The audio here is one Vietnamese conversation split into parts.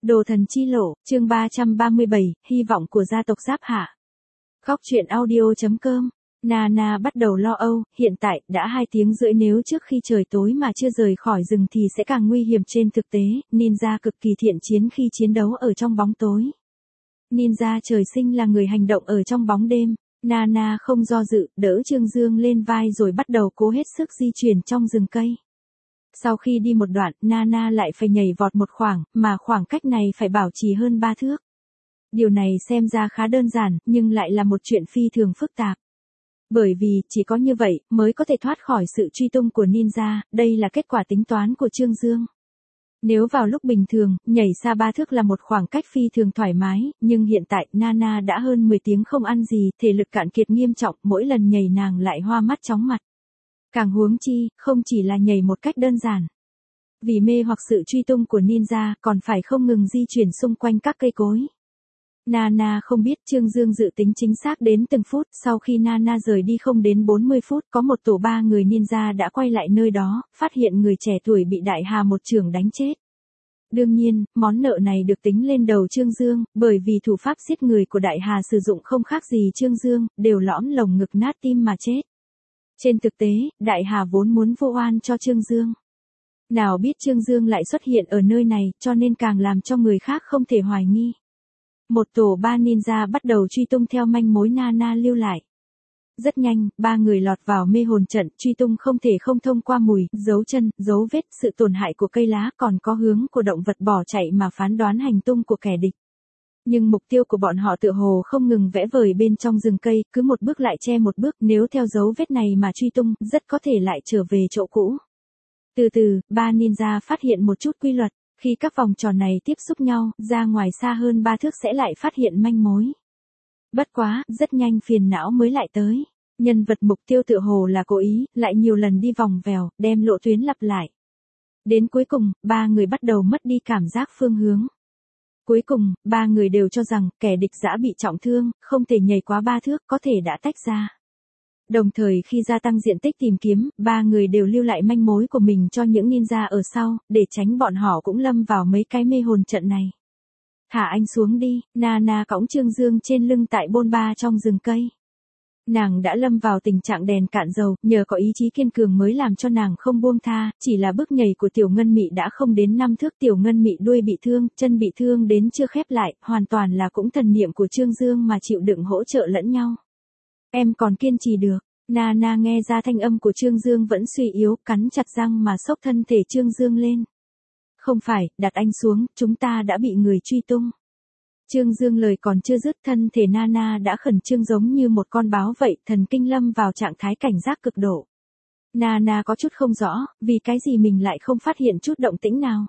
Đồ thần chi lộ, chương 337, hy vọng của gia tộc Giáp Hạ. Khóc chuyện audio.com. Nana bắt đầu lo âu, hiện tại, đã 2 tiếng rưỡi nếu trước khi trời tối mà chưa rời khỏi rừng thì sẽ càng nguy hiểm trên thực tế, ninja cực kỳ thiện chiến khi chiến đấu ở trong bóng tối. Ninja trời sinh là người hành động ở trong bóng đêm. Nana không do dự, đỡ Trương Dương lên vai rồi bắt đầu cố hết sức di chuyển trong rừng cây. Sau khi đi một đoạn, Nana lại phải nhảy vọt một khoảng, mà khoảng cách này phải bảo trì hơn 3 thước. Điều này xem ra khá đơn giản, nhưng lại là một chuyện phi thường phức tạp. Bởi vì, chỉ có như vậy, mới có thể thoát khỏi sự truy tung của ninja, đây là kết quả tính toán của Trương Dương. Nếu vào lúc bình thường, nhảy xa 3 thước là một khoảng cách phi thường thoải mái, nhưng hiện tại, Nana đã hơn 10 tiếng không ăn gì, thể lực cạn kiệt nghiêm trọng, mỗi lần nhảy nàng lại hoa mắt chóng mặt. Càng huống chi, không chỉ là nhảy một cách đơn giản. Vì mê hoặc sự truy tung của ninja, còn phải không ngừng di chuyển xung quanh các cây cối. Nana không biết Trương Dương dự tính chính xác đến từng phút, sau khi Nana rời đi không đến 40 phút, có một tổ 3 người ninja đã quay lại nơi đó, phát hiện người trẻ tuổi bị Đại Hà một chưởng đánh chết. Đương nhiên, món nợ này được tính lên đầu Trương Dương, bởi vì thủ pháp giết người của Đại Hà sử dụng không khác gì Trương Dương, đều lõm lồng ngực nát tim mà chết. Trên thực tế, Đại Hà vốn muốn vô oan cho Trương Dương. Nào biết Trương Dương lại xuất hiện ở nơi này, cho nên càng làm cho người khác không thể hoài nghi. Một tổ 3 ninja bắt đầu truy tung theo manh mối Nana lưu lại. Rất nhanh, 3 người lọt vào mê hồn trận, truy tung không thể không thông qua mùi, dấu chân, dấu vết, sự tổn hại của cây lá, còn có hướng của động vật bỏ chạy mà phán đoán hành tung của kẻ địch. Nhưng mục tiêu của bọn họ tựa hồ không ngừng vẽ vời bên trong rừng cây, cứ một bước lại che một bước, nếu theo dấu vết này mà truy tung, rất có thể lại trở về chỗ cũ. Từ từ, 3 ninja phát hiện một chút quy luật, khi các vòng tròn này tiếp xúc nhau, ra ngoài xa hơn 3 thước sẽ lại phát hiện manh mối. Bất quá, rất nhanh phiền não mới lại tới. Nhân vật mục tiêu tựa hồ là cố ý, lại nhiều lần đi vòng vèo, đem lộ tuyến lặp lại. Đến cuối cùng, 3 người bắt đầu mất đi cảm giác phương hướng. Cuối cùng, 3 người đều cho rằng, kẻ địch dã bị trọng thương, không thể nhảy quá 3 thước, có thể đã tách ra. Đồng thời khi gia tăng diện tích tìm kiếm, 3 người đều lưu lại manh mối của mình cho những ninja ở sau, để tránh bọn họ cũng lâm vào mấy cái mê hồn trận này. Thả anh xuống đi, Nana cõng Trương Dương trên lưng tại bôn ba trong rừng cây. Nàng đã lâm vào tình trạng đèn cạn dầu, nhờ có ý chí kiên cường mới làm cho nàng không buông tha, chỉ là bước nhảy của Tiểu Ngân Mị đã không đến 5 thước. Tiểu Ngân Mị đuôi bị thương, chân bị thương đến chưa khép lại, hoàn toàn là cũng thần niệm của Trương Dương mà chịu đựng hỗ trợ lẫn nhau. Em còn kiên trì được. Nana nghe ra thanh âm của Trương Dương vẫn suy yếu, cắn chặt răng mà xốc thân thể Trương Dương lên. Không phải, đặt anh xuống, chúng ta đã bị người truy tung. Trương Dương lời còn chưa dứt, thân thể Nana đã khẩn trương giống như một con báo vậy, thần kinh lâm vào trạng thái cảnh giác cực độ. Nana có chút không rõ, vì cái gì mình lại không phát hiện chút động tĩnh nào.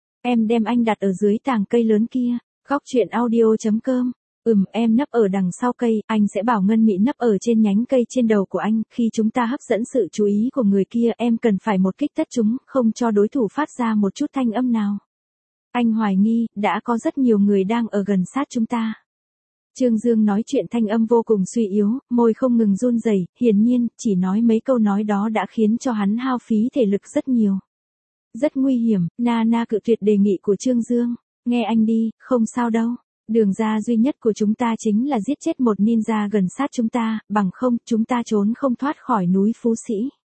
Em đem anh đặt ở dưới tàng cây lớn kia. Khóc chuyện audio.com. Em nấp ở đằng sau cây, anh sẽ bảo Ngân Mị nấp ở trên nhánh cây trên đầu của anh, khi chúng ta hấp dẫn sự chú ý của người kia, em cần phải một kích tất chúng, không cho đối thủ phát ra một chút thanh âm nào. Anh hoài nghi, đã có rất nhiều người đang ở gần sát chúng ta. Trương Dương nói chuyện thanh âm vô cùng suy yếu, môi không ngừng run rẩy, hiển nhiên, chỉ nói mấy câu nói đó đã khiến cho hắn hao phí thể lực rất nhiều. Rất nguy hiểm, Nana cự tuyệt đề nghị của Trương Dương. Nghe anh đi, không sao đâu. Đường ra duy nhất của chúng ta chính là giết chết một ninja gần sát chúng ta, bằng không, chúng ta trốn không thoát khỏi núi Phú Sĩ.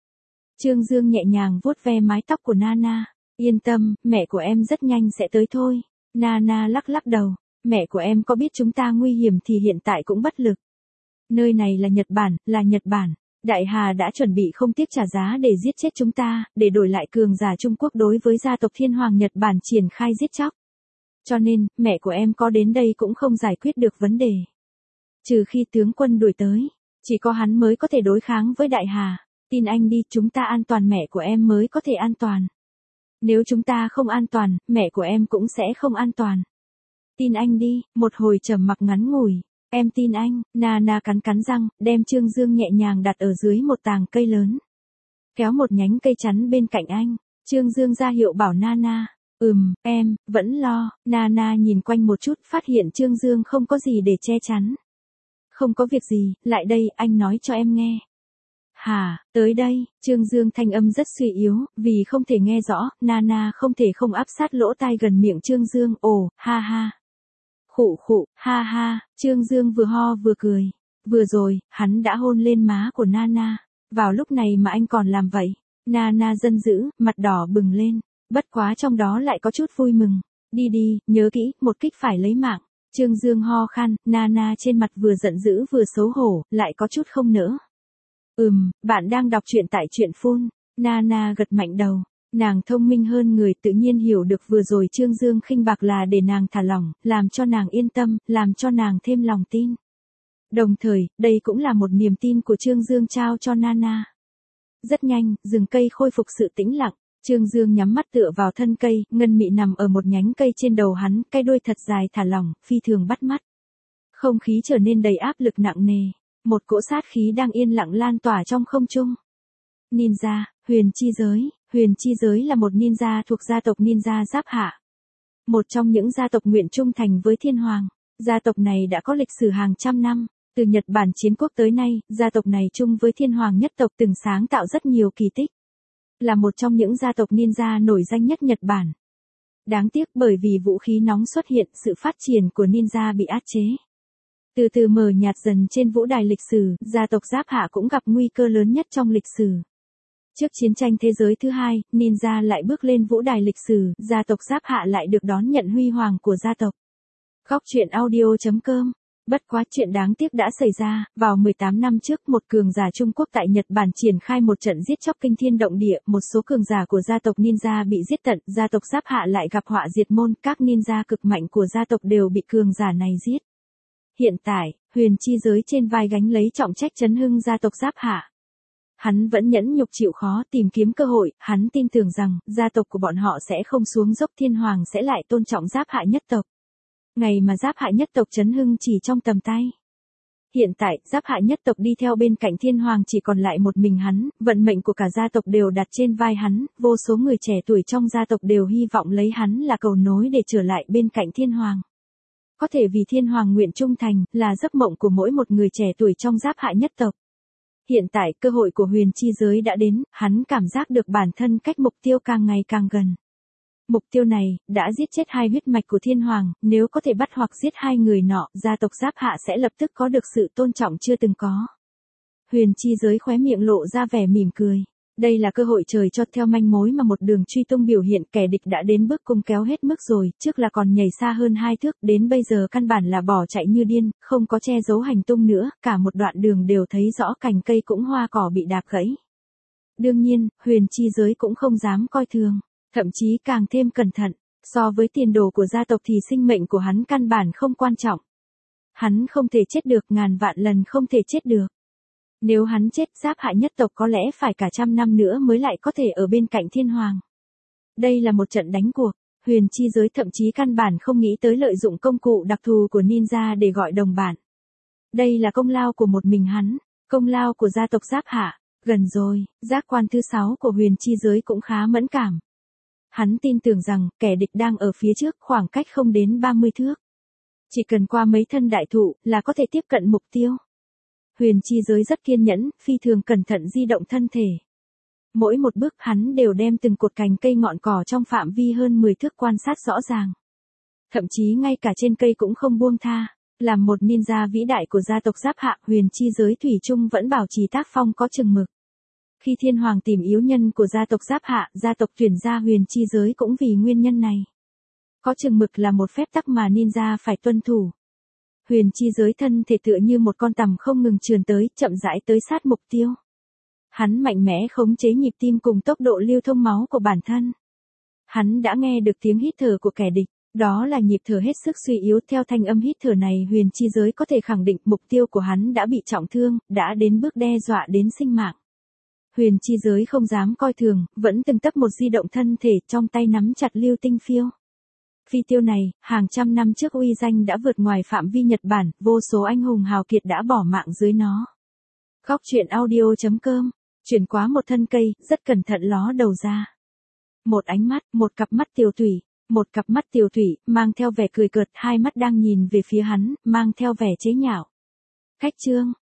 Trương Dương nhẹ nhàng vuốt ve mái tóc của Nana. Yên tâm, mẹ của em rất nhanh sẽ tới thôi. Nana lắc lắc đầu. Mẹ của em có biết chúng ta nguy hiểm thì hiện tại cũng bất lực. Nơi này là Nhật Bản, là Nhật Bản. Đại Hà đã chuẩn bị không tiếc trả giá để giết chết chúng ta, để đổi lại cường giả Trung Quốc đối với gia tộc Thiên Hoàng Nhật Bản triển khai giết chóc. Cho nên, mẹ của em có đến đây cũng không giải quyết được vấn đề. Trừ khi tướng quân đuổi tới, chỉ có hắn mới có thể đối kháng với Đại Hà. Tin anh đi, chúng ta an toàn mẹ của em mới có thể an toàn. Nếu chúng ta không an toàn, mẹ của em cũng sẽ không an toàn. Tin anh đi, một hồi trầm mặc ngắn ngủi. Em tin anh, Nana cắn cắn răng, đem Trương Dương nhẹ nhàng đặt ở dưới một tàng cây lớn. Kéo một nhánh cây chắn bên cạnh anh, Trương Dương ra hiệu bảo Nana. Em, vẫn lo. Nana nhìn quanh một chút, phát hiện Trương Dương không có gì để che chắn. Không có việc gì, lại đây, anh nói cho em nghe. Hả, tới đây, Trương Dương thanh âm rất suy yếu, vì không thể nghe rõ, Nana không thể không áp sát lỗ tai gần miệng Trương Dương, ồ, ha ha. Khụ khụ, ha ha, Trương Dương vừa ho vừa cười. Vừa rồi, hắn đã hôn lên má của Nana. Vào lúc này mà anh còn làm vậy. Nana giận dữ, mặt đỏ bừng lên. Bất quá trong đó lại có chút vui mừng. Đi đi, nhớ kỹ, một kích phải lấy mạng. Trương Dương ho khan, Nana trên mặt vừa giận dữ vừa xấu hổ, lại có chút không nỡ. Bạn đang đọc truyện tại truyện phun. Nana gật mạnh đầu. Nàng thông minh hơn người, tự nhiên hiểu được vừa rồi Trương Dương khinh bạc là để nàng thả lỏng, làm cho nàng yên tâm, làm cho nàng thêm lòng tin. Đồng thời, đây cũng là một niềm tin của Trương Dương trao cho Nana. Rất nhanh, rừng cây khôi phục sự tĩnh lặng. Trương Dương nhắm mắt tựa vào thân cây, Ngân Mị nằm ở một nhánh cây trên đầu hắn, cái đuôi thật dài thả lỏng, phi thường bắt mắt. Không khí trở nên đầy áp lực nặng nề. Một cỗ sát khí đang yên lặng lan tỏa trong không trung. Ninja, huyền chi giới. Huyền chi giới là một ninja thuộc gia tộc ninja Giáp Hạ. Một trong những gia tộc nguyện trung thành với thiên hoàng. Gia tộc này đã có lịch sử hàng trăm năm. Từ Nhật Bản chiến quốc tới nay, gia tộc này chung với thiên hoàng nhất tộc từng sáng tạo rất nhiều kỳ tích. Là một trong những gia tộc ninja nổi danh nhất Nhật Bản. Đáng tiếc bởi vì vũ khí nóng xuất hiện, sự phát triển của ninja bị áp chế. Từ từ mờ nhạt dần trên vũ đài lịch sử, gia tộc Giáp Hạ cũng gặp nguy cơ lớn nhất trong lịch sử. Trước chiến tranh thế giới thứ hai, ninja lại bước lên vũ đài lịch sử, gia tộc Giáp Hạ lại được đón nhận huy hoàng của gia tộc. Góc truyện audio.com. Bất quá chuyện đáng tiếc đã xảy ra, vào 18 năm trước một cường giả Trung Quốc tại Nhật Bản triển khai một trận giết chóc kinh thiên động địa, một số cường giả của gia tộc ninja bị giết tận, gia tộc Giáp Hạ lại gặp họa diệt môn, các ninja cực mạnh của gia tộc đều bị cường giả này giết. Hiện tại, huyền chi giới trên vai gánh lấy trọng trách trấn hưng gia tộc Giáp Hạ. Hắn vẫn nhẫn nhục chịu khó tìm kiếm cơ hội, hắn tin tưởng rằng, gia tộc của bọn họ sẽ không xuống dốc, thiên hoàng sẽ lại tôn trọng Giáp Hạ nhất tộc. Ngày mà Giáp Hạ nhất tộc trấn hưng chỉ trong tầm tay. Hiện tại, Giáp Hạ nhất tộc đi theo bên cạnh thiên hoàng chỉ còn lại một mình hắn, vận mệnh của cả gia tộc đều đặt trên vai hắn, vô số người trẻ tuổi trong gia tộc đều hy vọng lấy hắn là cầu nối để trở lại bên cạnh thiên hoàng. Có thể vì thiên hoàng nguyện trung thành, là giấc mộng của mỗi một người trẻ tuổi trong Giáp Hạ nhất tộc. Hiện tại, cơ hội của huyền chi giới đã đến, hắn cảm giác được bản thân cách mục tiêu càng ngày càng gần. Mục tiêu này, đã giết chết hai huyết mạch của thiên hoàng, nếu có thể bắt hoặc giết hai người nọ, gia tộc Giáp Hạ sẽ lập tức có được sự tôn trọng chưa từng có. Huyền chi giới khóe miệng lộ ra vẻ mỉm cười. Đây là cơ hội trời cho, theo manh mối mà một đường truy tung biểu hiện, kẻ địch đã đến bước cung kéo hết mức rồi, trước là còn nhảy xa hơn 2 thước, đến bây giờ căn bản là bỏ chạy như điên, không có che giấu hành tung nữa, cả một đoạn đường đều thấy rõ cành cây cũng hoa cỏ bị đạp gãy. Đương nhiên, huyền chi giới cũng không dám coi thường, thậm chí càng thêm cẩn thận, so với tiền đồ của gia tộc thì sinh mệnh của hắn căn bản không quan trọng. Hắn không thể chết được, ngàn vạn lần không thể chết được. Nếu hắn chết, Giáp Hạ nhất tộc có lẽ phải cả 100 năm nữa mới lại có thể ở bên cạnh thiên hoàng. Đây là một trận đánh cuộc, huyền chi giới thậm chí căn bản không nghĩ tới lợi dụng công cụ đặc thù của ninja để gọi đồng bạn. Đây là công lao của một mình hắn, công lao của gia tộc Giáp Hạ. Gần rồi, giác quan thứ 6 của huyền chi giới cũng khá mẫn cảm. Hắn tin tưởng rằng, kẻ địch đang ở phía trước, khoảng cách không đến 30 thước. Chỉ cần qua mấy thân đại thụ, là có thể tiếp cận mục tiêu. Huyền chi giới rất kiên nhẫn, phi thường cẩn thận di động thân thể. Mỗi một bước hắn đều đem từng cột cành cây ngọn cỏ trong phạm vi hơn 10 thước quan sát rõ ràng. Thậm chí ngay cả trên cây cũng không buông tha. Làm một ninja vĩ đại của gia tộc Giáp Hạ, huyền chi giới thủy chung vẫn bảo trì tác phong có chừng mực. Khi thiên hoàng tìm yếu nhân của gia tộc Giáp Hạ, gia tộc tuyển ra huyền chi giới cũng vì nguyên nhân này. Có chừng mực là một phép tắc mà ninja phải tuân thủ. Huyền chi giới thân thể tựa như một con tằm không ngừng trườn tới, chậm rãi tới sát mục tiêu. Hắn mạnh mẽ khống chế nhịp tim cùng tốc độ lưu thông máu của bản thân. Hắn đã nghe được tiếng hít thở của kẻ địch, đó là nhịp thở hết sức suy yếu. Theo thanh âm hít thở này, huyền chi giới có thể khẳng định mục tiêu của hắn đã bị trọng thương, đã đến bước đe dọa đến sinh mạng. Huyền chi giới không dám coi thường, vẫn từng tấc một di động thân thể, trong tay nắm chặt lưu tinh phiêu. Phi tiêu này, hàng trăm năm trước uy danh đã vượt ngoài phạm vi Nhật Bản, vô số anh hùng hào kiệt đã bỏ mạng dưới nó. Góc truyện audio.com, chuyển qua một thân cây, rất cẩn thận ló đầu ra. Một ánh mắt, một cặp mắt tiều tụy, mang theo vẻ cười cợt, hai mắt đang nhìn về phía hắn, mang theo vẻ chế nhạo. Khách trương,